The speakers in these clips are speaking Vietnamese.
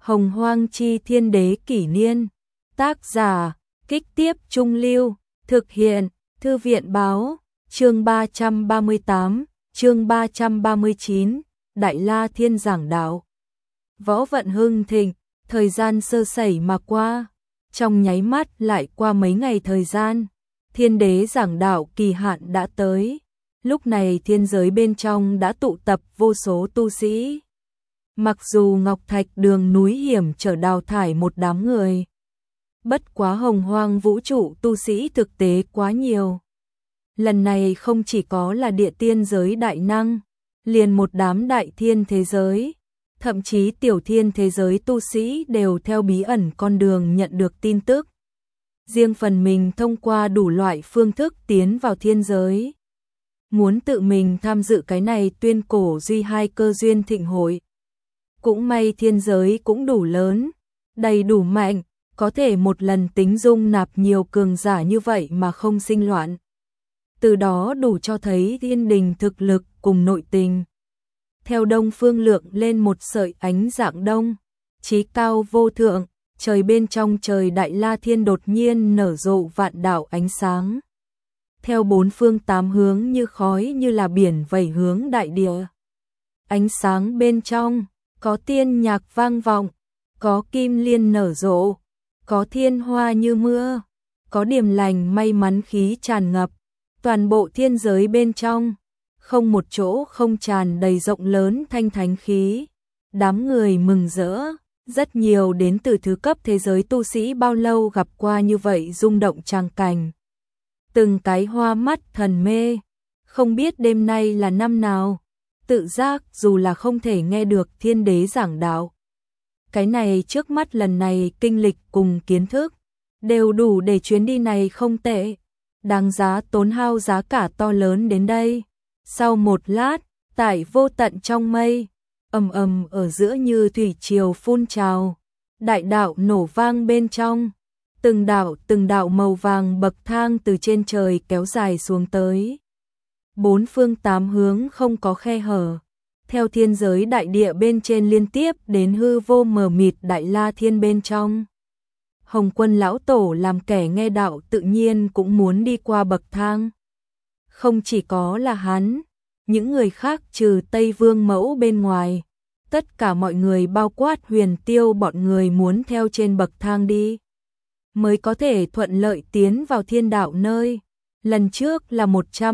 Hồng Hoang Chi Thiên Đế Kỷ Niên. Tác giả, Kích Tiếp Trung Lưu. Thực hiện, Thư viện Báo. Chương 338, chương 339, Đại La Thiên giảng đạo. Võ vận hưng thịnh, thời gian sơ sẩy mà qua. Trong nháy mắt lại qua mấy ngày thời gian. Thiên đế giảng đạo kỳ hạn đã tới. Lúc này thiên giới bên trong đã tụ tập vô số tu sĩ. Mặc dù Ngọc Thạch đường núi hiểm trở đào thải một đám người. Bất quá hồng hoang vũ trụ tu sĩ thực tế quá nhiều. Lần này không chỉ có là địa tiên giới đại năng, liền một đám đại thiên thế giới, thậm chí tiểu thiên thế giới tu sĩ đều theo bí ẩn con đường nhận được tin tức. Riêng phần mình thông qua đủ loại phương thức tiến vào thiên giới. Muốn tự mình tham dự cái này tuyên cổ duy hai cơ duyên thịnh hội. Cũng may thiên giới cũng đủ lớn, đầy đủ mạnh, có thể một lần tính dung nạp nhiều cường giả như vậy mà không sinh loạn. Từ đó đủ cho thấy thiên đình thực lực cùng nội tình. Theo đông phương lượng lên một sợi ánh dạng đông, chí cao vô thượng, trời bên trong trời Đại La Thiên đột nhiên nở rộ vạn đạo ánh sáng. Theo bốn phương tám hướng như khói như là biển vẩy hướng đại địa. Ánh sáng bên trong, có tiên nhạc vang vọng, có kim liên nở rộ, có thiên hoa như mưa, có điềm lành may mắn khí tràn ngập. Toàn bộ thiên giới bên trong, không một chỗ không tràn đầy rộng lớn thanh thánh khí. Đám người mừng rỡ, rất nhiều đến từ thứ cấp thế giới tu sĩ bao lâu gặp qua như vậy rung động tràng cảnh. Từng cái hoa mắt thần mê, không biết đêm nay là năm nào, tự giác dù là không thể nghe được thiên đế giảng đạo. Cái này trước mắt lần này kinh lịch cùng kiến thức, đều đủ để chuyến đi này không tệ. Đáng giá tốn hao giá cả to lớn đến đây. Sau một lát, tại vô tận trong mây, ầm ầm ở giữa như thủy triều phun trào, đại đạo nổ vang bên trong, từng đạo màu vàng bậc thang từ trên trời kéo dài xuống tới. Bốn phương tám hướng không có khe hở, theo thiên giới đại địa bên trên liên tiếp đến hư vô mờ mịt Đại La Thiên bên trong. Hồng Quân lão tổ làm kẻ nghe đạo tự nhiên cũng muốn đi qua bậc thang. Không chỉ có là hắn, những người khác trừ Tây Vương Mẫu bên ngoài, tất cả mọi người bao quát Huyền Tiêu bọn người muốn theo trên bậc thang đi, mới có thể thuận lợi tiến vào thiên đạo nơi. Lần trước là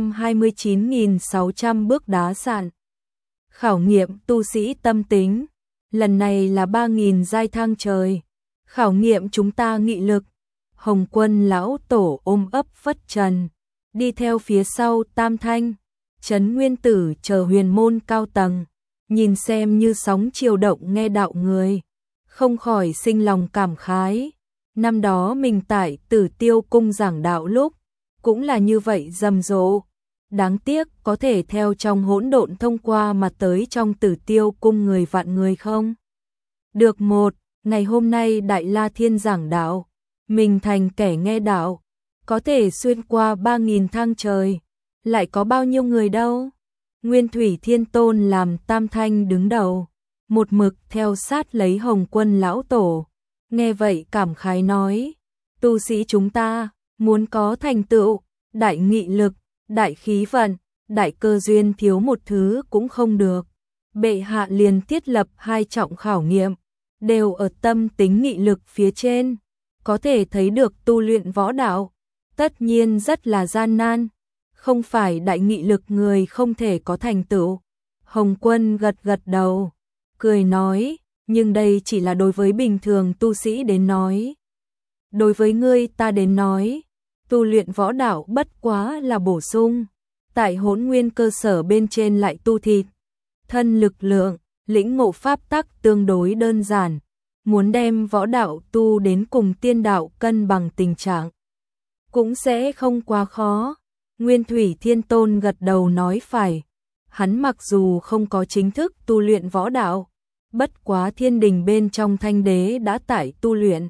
129.600 bước đá sạn. Khảo nghiệm tu sĩ tâm tính, lần này là 3.000 giai thang trời. Khảo nghiệm chúng ta nghị lực. Hồng Quân lão tổ ôm ấp phất trần, đi theo phía sau Tam Thanh, Trấn Nguyên Tử chờ huyền môn cao tầng, nhìn xem như sóng chiều động nghe đạo người, không khỏi sinh lòng cảm khái. Năm đó mình tại Tử Tiêu cung giảng đạo lúc, cũng là như vậy rầm rộ. Đáng tiếc có thể theo trong hỗn độn thông qua mà tới trong Tử Tiêu cung người vạn người không? Được một. Ngày hôm nay Đại La Thiên giảng đạo, mình thành kẻ nghe đạo, có thể xuyên qua 3.000 thang trời, lại có bao nhiêu người đâu. Nguyên Thủy Thiên Tôn làm Tam Thanh đứng đầu, một mực theo sát lấy Hồng Quân lão tổ. Nghe vậy cảm khái nói, tu sĩ chúng ta, muốn có thành tựu, đại nghị lực, đại khí vận, đại cơ duyên thiếu một thứ cũng không được. Bệ hạ liền thiết lập hai trọng khảo nghiệm, đều ở tâm tính nghị lực phía trên, có thể thấy được tu luyện võ đạo, tất nhiên rất là gian nan, không phải đại nghị lực người không thể có thành tựu. Hồng Quân gật gật đầu, cười nói, nhưng đây chỉ là đối với bình thường tu sĩ đến nói. Đối với ngươi ta đến nói, tu luyện võ đạo bất quá là bổ sung, tại hỗn nguyên cơ sở bên trên lại tu thịt, thân lực lượng. Lĩnh ngộ pháp tắc tương đối đơn giản, muốn đem võ đạo tu đến cùng tiên đạo cân bằng tình trạng, cũng sẽ không quá khó. Nguyên Thủy Thiên Tôn gật đầu nói phải, hắn mặc dù không có chính thức tu luyện võ đạo, bất quá thiên đình bên trong Thanh đế đã tải tu luyện.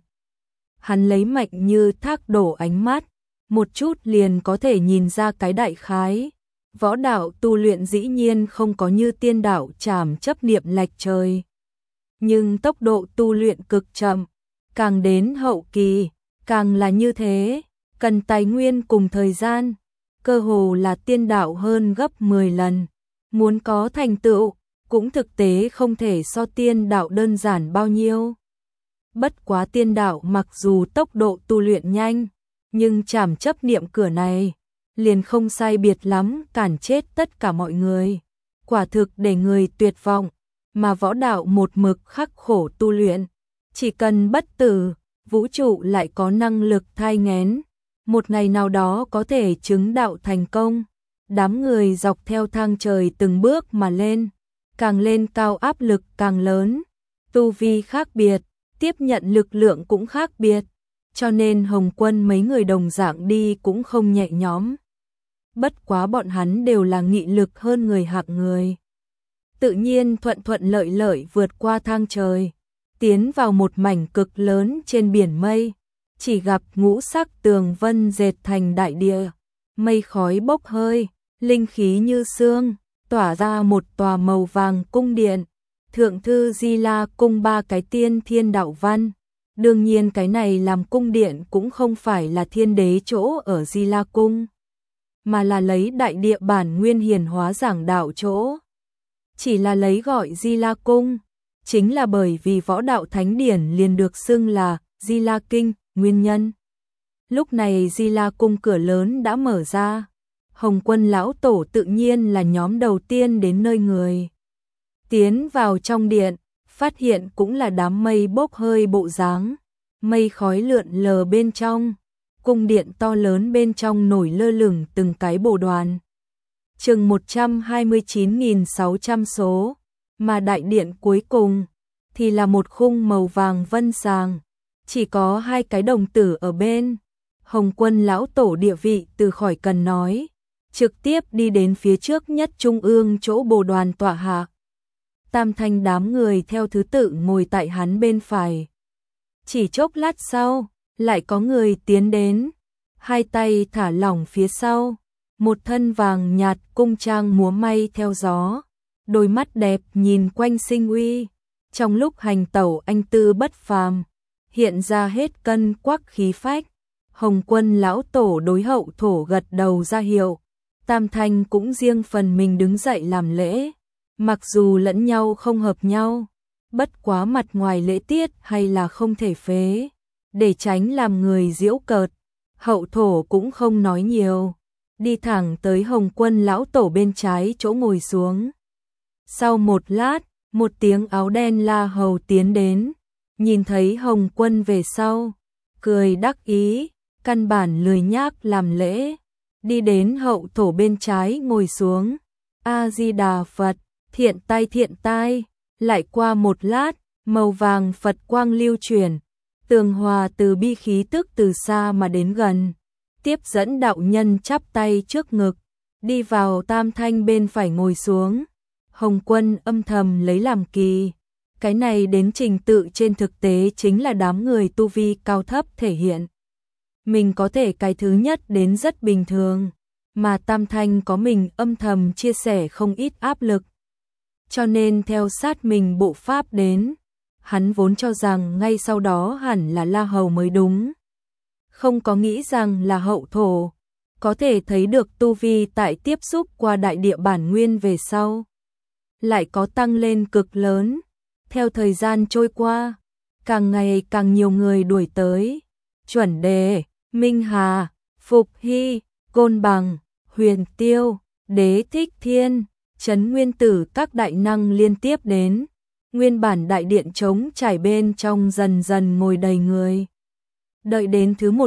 Hắn lấy mạch như thác đổ ánh mắt, một chút liền có thể nhìn ra cái đại khái. Võ đạo tu luyện dĩ nhiên không có như tiên đạo trảm chấp niệm lệch trời. nhưng tốc độ tu luyện cực chậm, càng đến hậu kỳ, càng là như thế, cần tài nguyên cùng thời gian, cơ hồ là tiên đạo hơn gấp 10 lần, muốn có thành tựu, cũng thực tế không thể so tiên đạo đơn giản bao nhiêu. Bất quá tiên đạo mặc dù tốc độ tu luyện nhanh, nhưng trảm chấp niệm cửa này, liền không sai biệt lắm cản chết tất cả mọi người. Quả thực để người tuyệt vọng, mà võ đạo một mực khắc khổ tu luyện. Chỉ cần bất tử, vũ trụ lại có năng lực thai nghén. Một ngày nào đó có thể chứng đạo thành công. Đám người dọc theo thang trời từng bước mà lên cao áp lực càng lớn. Tu vi khác biệt, tiếp nhận lực lượng cũng khác biệt. Cho nên Hồng Quân mấy người đồng dạng đi cũng không nhẹ nhõm. Bất quá bọn hắn đều là nghị lực hơn người hạng người. Tự nhiên thuận thuận lợi lợi vượt qua thang trời, tiến vào một mảnh cực lớn trên biển mây, chỉ gặp ngũ sắc tường vân dệt thành đại địa, mây khói bốc hơi, linh khí như sương, tỏa ra một tòa màu vàng cung điện, thượng thư Di La cung 3 cái tiên thiên đạo văn. Đương nhiên cái này làm cung điện cũng không phải là thiên đế chỗ ở Di La cung, mà là lấy đại địa bản nguyên hiển hóa giảng đạo chỗ. Chỉ là lấy gọi Di La cung, chính là bởi vì võ đạo thánh điển liền được xưng là Di La kinh, nguyên nhân. Lúc này Di La cung cửa lớn đã mở ra, Hồng Quân lão tổ tự nhiên là nhóm đầu tiên đến nơi người. Tiến vào trong điện, phát hiện cũng là đám mây bốc hơi bộ dáng, mây khói lượn lờ bên trong, cung điện to lớn bên trong nổi lơ lửng từng cái bồ đoàn. Chừng 129.600 số, mà đại điện cuối cùng thì là một khung màu vàng vân sàng, chỉ có 2 cái đồng tử ở bên. Hồng Quân lão tổ địa vị từ khỏi cần nói, trực tiếp đi đến phía trước nhất trung ương chỗ bồ đoàn tọa hạ. Tam Thanh đám người theo thứ tự ngồi tại hắn bên phải. Chỉ chốc lát sau, lại có người tiến đến, 2 tay thả lỏng phía sau, một thân vàng nhạt cung trang múa may theo gió, đôi mắt đẹp nhìn quanh sinh uy, trong lúc hành tẩu anh tư bất phàm, hiện ra hết cân quắc khí phách. Hồng Quân lão tổ đối hậu thổ gật đầu ra hiệu, Tam Thanh cũng riêng phần mình đứng dậy làm lễ, mặc dù lẫn nhau không hợp nhau, bất quá mặt ngoài lễ tiết hay là không thể phế, để tránh làm người giễu cợt. Hậu thổ cũng không nói nhiều, đi thẳng tới Hồng Quân lão tổ bên trái chỗ ngồi xuống. Sau một lát, một tiếng áo đen la hầu tiến đến, nhìn thấy Hồng Quân về sau, cười đắc ý, căn bản lười nhác làm lễ, đi đến hậu thổ bên trái ngồi xuống. A Di Đà Phật, thiện tai. Lại qua một lát, màu vàng Phật quang lưu chuyển, tường hòa từ bi khí tức từ xa mà đến gần, tiếp dẫn đạo nhân chắp tay trước ngực, đi vào Tam Thanh bên phải ngồi xuống. Hồng Quân âm thầm lấy làm kỳ, cái này đến trình tự trên thực tế chính là đám người tu vi cao thấp thể hiện. Mình có thể cái thứ nhất đến rất bình thường, mà Tam Thanh có mình âm thầm chia sẻ không ít áp lực. Cho nên theo sát mình bộ pháp đến, hắn vốn cho rằng ngay sau đó hẳn là La Hầu mới đúng. Không có nghĩ rằng là hậu thổ, có thể thấy được tu vi tại tiếp xúc qua đại địa bản nguyên về sau. Lại có tăng lên cực lớn, theo thời gian trôi qua, càng ngày càng nhiều người đuổi tới. Chuẩn Đề, Minh Hà, Phục Hy, Côn Bằng, Huyền Tiêu, Đế Thích Thiên, Trấn Nguyên Tử các đại năng liên tiếp đến. Nguyên bản đại điện trống trải bên trong dần dần ngồi đầy người. Đợi đến thứ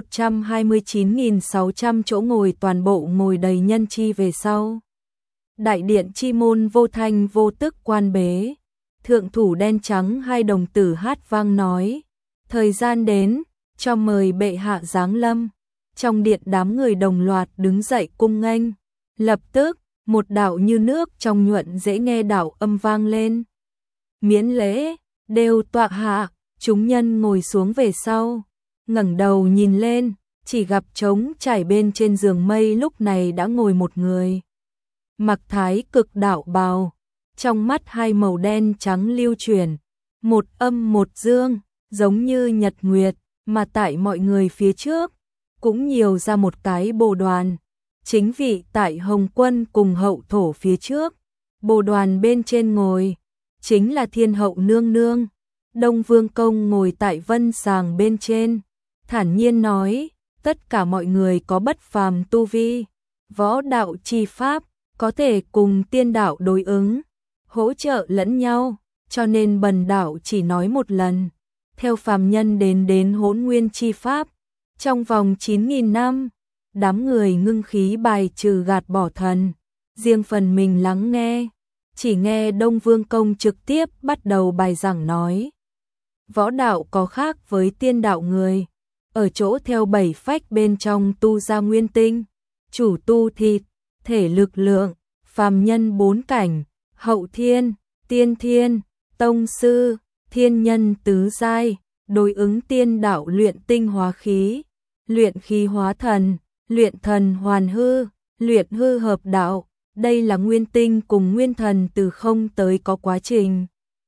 129.600 chỗ ngồi toàn bộ ngồi đầy nhân chi về sau. Đại điện chi môn vô thanh vô tức quan bế. Thượng thủ đen trắng 2 đồng tử hát vang nói, thời gian đến, cho mời bệ hạ giáng lâm. Trong điện đám người đồng loạt đứng dậy cung nghênh. Lập tức, một đạo như nước trong nhuận dễ nghe đạo âm vang lên. Miễn lễ, đều tọa hạ, chúng nhân ngồi xuống về sau. Ngẩng đầu nhìn lên, chỉ gặp trống trải bên trên giường mây lúc này đã ngồi một người. Mặc thái cực đạo bào, trong mắt 2 màu đen trắng lưu chuyển, một âm một dương, giống như nhật nguyệt, mà tại mọi người phía trước, cũng nhiều ra một cái bồ đoàn. Chính vị tại Hồng Quân cùng hậu thổ phía trước, bồ đoàn bên trên ngồi, chính là Thiên Hậu nương nương. Đông Vương Công ngồi tại vân sàng bên trên, thản nhiên nói, tất cả mọi người có bất phàm tu vi, võ đạo chi pháp, có thể cùng tiên đạo đối ứng, hỗ trợ lẫn nhau, cho nên bần đạo chỉ nói một lần, theo phàm nhân đến hỗn nguyên chi pháp, trong vòng 9.000 năm, đám người ngưng khí bài trừ gạt bỏ thần, riêng phần mình lắng nghe, chỉ nghe Đông Vương Công trực tiếp bắt đầu bài giảng nói. Võ đạo có khác với tiên đạo người, ở chỗ theo 7 phách bên trong tu ra nguyên tinh, chủ tu thịt, thể lực lượng, phàm nhân 4 cảnh, hậu thiên, tiên thiên, tông sư, thiên nhân tứ giai, đối ứng tiên đạo luyện tinh hóa khí, luyện khí hóa thần, luyện thần hoàn hư, luyện hư hợp đạo, đây là nguyên tinh cùng nguyên thần từ không tới có quá trình.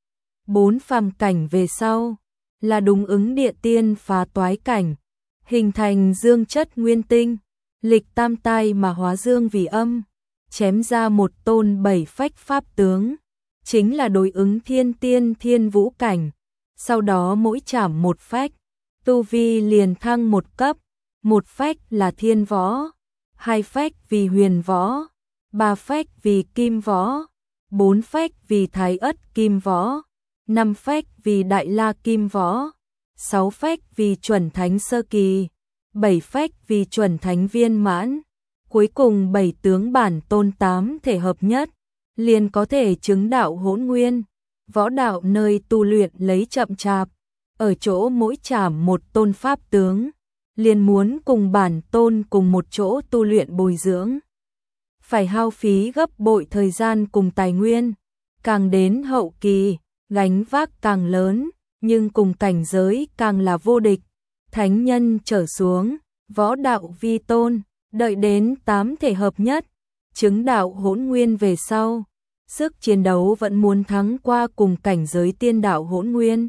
4 phàm cảnh về sau, là đúng ứng địa tiên phá toái cảnh, hình thành dương chất nguyên tinh, lịch tam tai mà hóa dương vì âm, chém ra một tôn 7 phách pháp tướng, chính là đối ứng thiên tiên thiên vũ cảnh, sau đó mỗi chảm một phách, tu vi liền thăng một cấp, một phách là thiên võ, 2 phách vì huyền võ, 3 phách vì kim võ, 4 phách vì thái ất kim võ, 5 phách vì đại la kim võ, 6 phách vì chuẩn thánh sơ kỳ, 7 phách vì chuẩn thánh viên mãn, cuối cùng 7 tướng bản tôn 8 thể hợp nhất, liền có thể chứng đạo hỗn nguyên. Võ đạo nơi tu luyện lấy chậm chạp, ở chỗ mỗi chảm một tôn pháp tướng, liền muốn cùng bản tôn cùng một chỗ tu luyện bồi dưỡng. Phải hao phí gấp bội thời gian cùng tài nguyên, càng đến hậu kỳ, gánh vác càng lớn, nhưng cùng cảnh giới càng là vô địch. Thánh nhân trở xuống, võ đạo vi tôn, đợi đến 8 thể hợp nhất, chứng đạo hỗn nguyên về sau, sức chiến đấu vẫn muốn thắng qua cùng cảnh giới tiên đạo hỗn nguyên.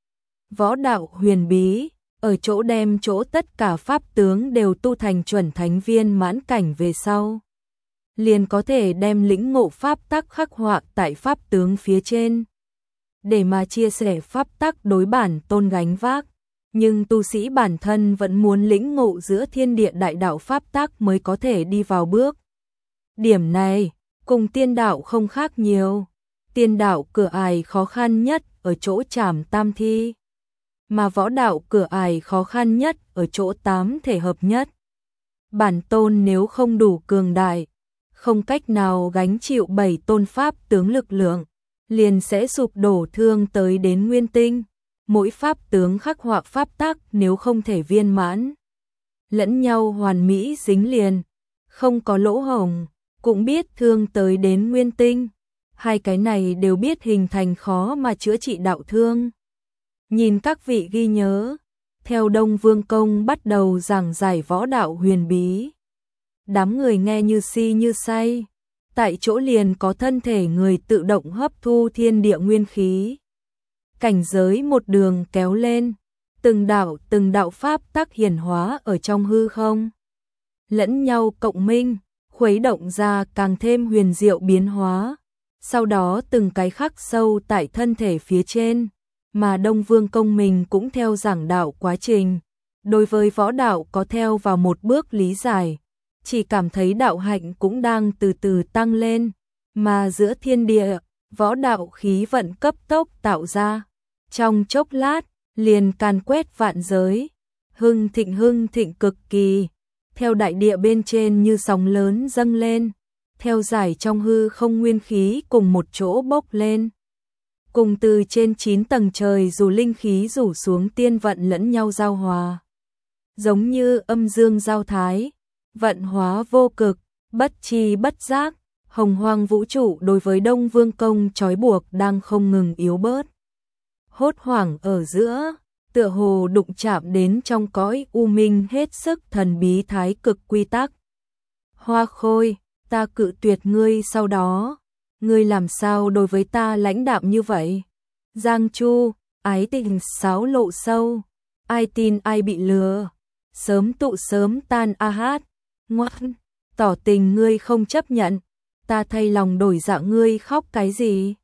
Võ đạo huyền bí, ở chỗ đem chỗ tất cả pháp tướng đều tu thành chuẩn thánh viên mãn cảnh về sau, liền có thể đem lĩnh ngộ pháp tắc khắc họa tại pháp tướng phía trên, để mà chia sẻ pháp tắc đối bản tôn gánh vác. Nhưng tu sĩ bản thân vẫn muốn lĩnh ngộ giữa thiên địa đại đạo pháp tắc mới có thể đi vào bước. Điểm này, cùng tiên đạo không khác nhiều. Tiên đạo cửa ải khó khăn nhất ở chỗ trảm tam thi, mà võ đạo cửa ải khó khăn nhất ở chỗ 8 thể hợp nhất. Bản tôn nếu không đủ cường đại, không cách nào gánh chịu 7 tôn pháp tướng lực lượng, liền sẽ sụp đổ thương tới đến nguyên tinh. Mỗi pháp tướng khắc họa pháp tắc nếu không thể viên mãn, lẫn nhau hoàn mỹ dính liền, không có lỗ hổng, cũng biết thương tới đến nguyên tinh. Hai cái này đều biết hình thành khó mà chữa trị đạo thương. Nhìn các vị ghi nhớ, theo Đông Vương Công bắt đầu giảng giải võ đạo huyền bí. Đám người nghe như si như say, tại chỗ liền có thân thể người tự động hấp thu thiên địa nguyên khí. Cảnh giới một đường kéo lên, từng đạo pháp tắc hiển hóa ở trong hư không, lẫn nhau cộng minh, khuấy động ra càng thêm huyền diệu biến hóa, sau đó từng cái khắc sâu tại thân thể phía trên, mà Đông Vương Công mình cũng theo giảng đạo quá trình, đối với võ đạo có theo vào một bước lý giải, chỉ cảm thấy đạo hạnh cũng đang từ từ tăng lên, mà giữa thiên địa, võ đạo khí vận cấp tốc tạo ra. Trong chốc lát, liền càn quét vạn giới, hưng thịnh cực kỳ, theo đại địa bên trên như sóng lớn dâng lên, theo giải trong hư không nguyên khí cùng một chỗ bốc lên. Cùng từ trên 9 tầng trời dù linh khí rủ xuống tiên vận lẫn nhau giao hòa. Giống như âm dương giao thái, vận hóa vô cực, bất chi bất giác, hồng hoang vũ trụ đối với Đông Vương Công trói buộc đang không ngừng yếu bớt. Hốt hoảng ở giữa, tựa hồ đụng chạm đến trong cõi u minh hết sức thần bí thái cực quy tắc. Hoa Khôi, ta cự tuyệt ngươi sau đó, ngươi làm sao đối với ta lãnh đạm như vậy? Giang Chu, ái tình sáo lộ sâu, ai tin ai bị lừa, sớm tụ sớm tan a hát, ngoan, tỏ tình ngươi không chấp nhận, ta thay lòng đổi dạ ngươi khóc cái gì?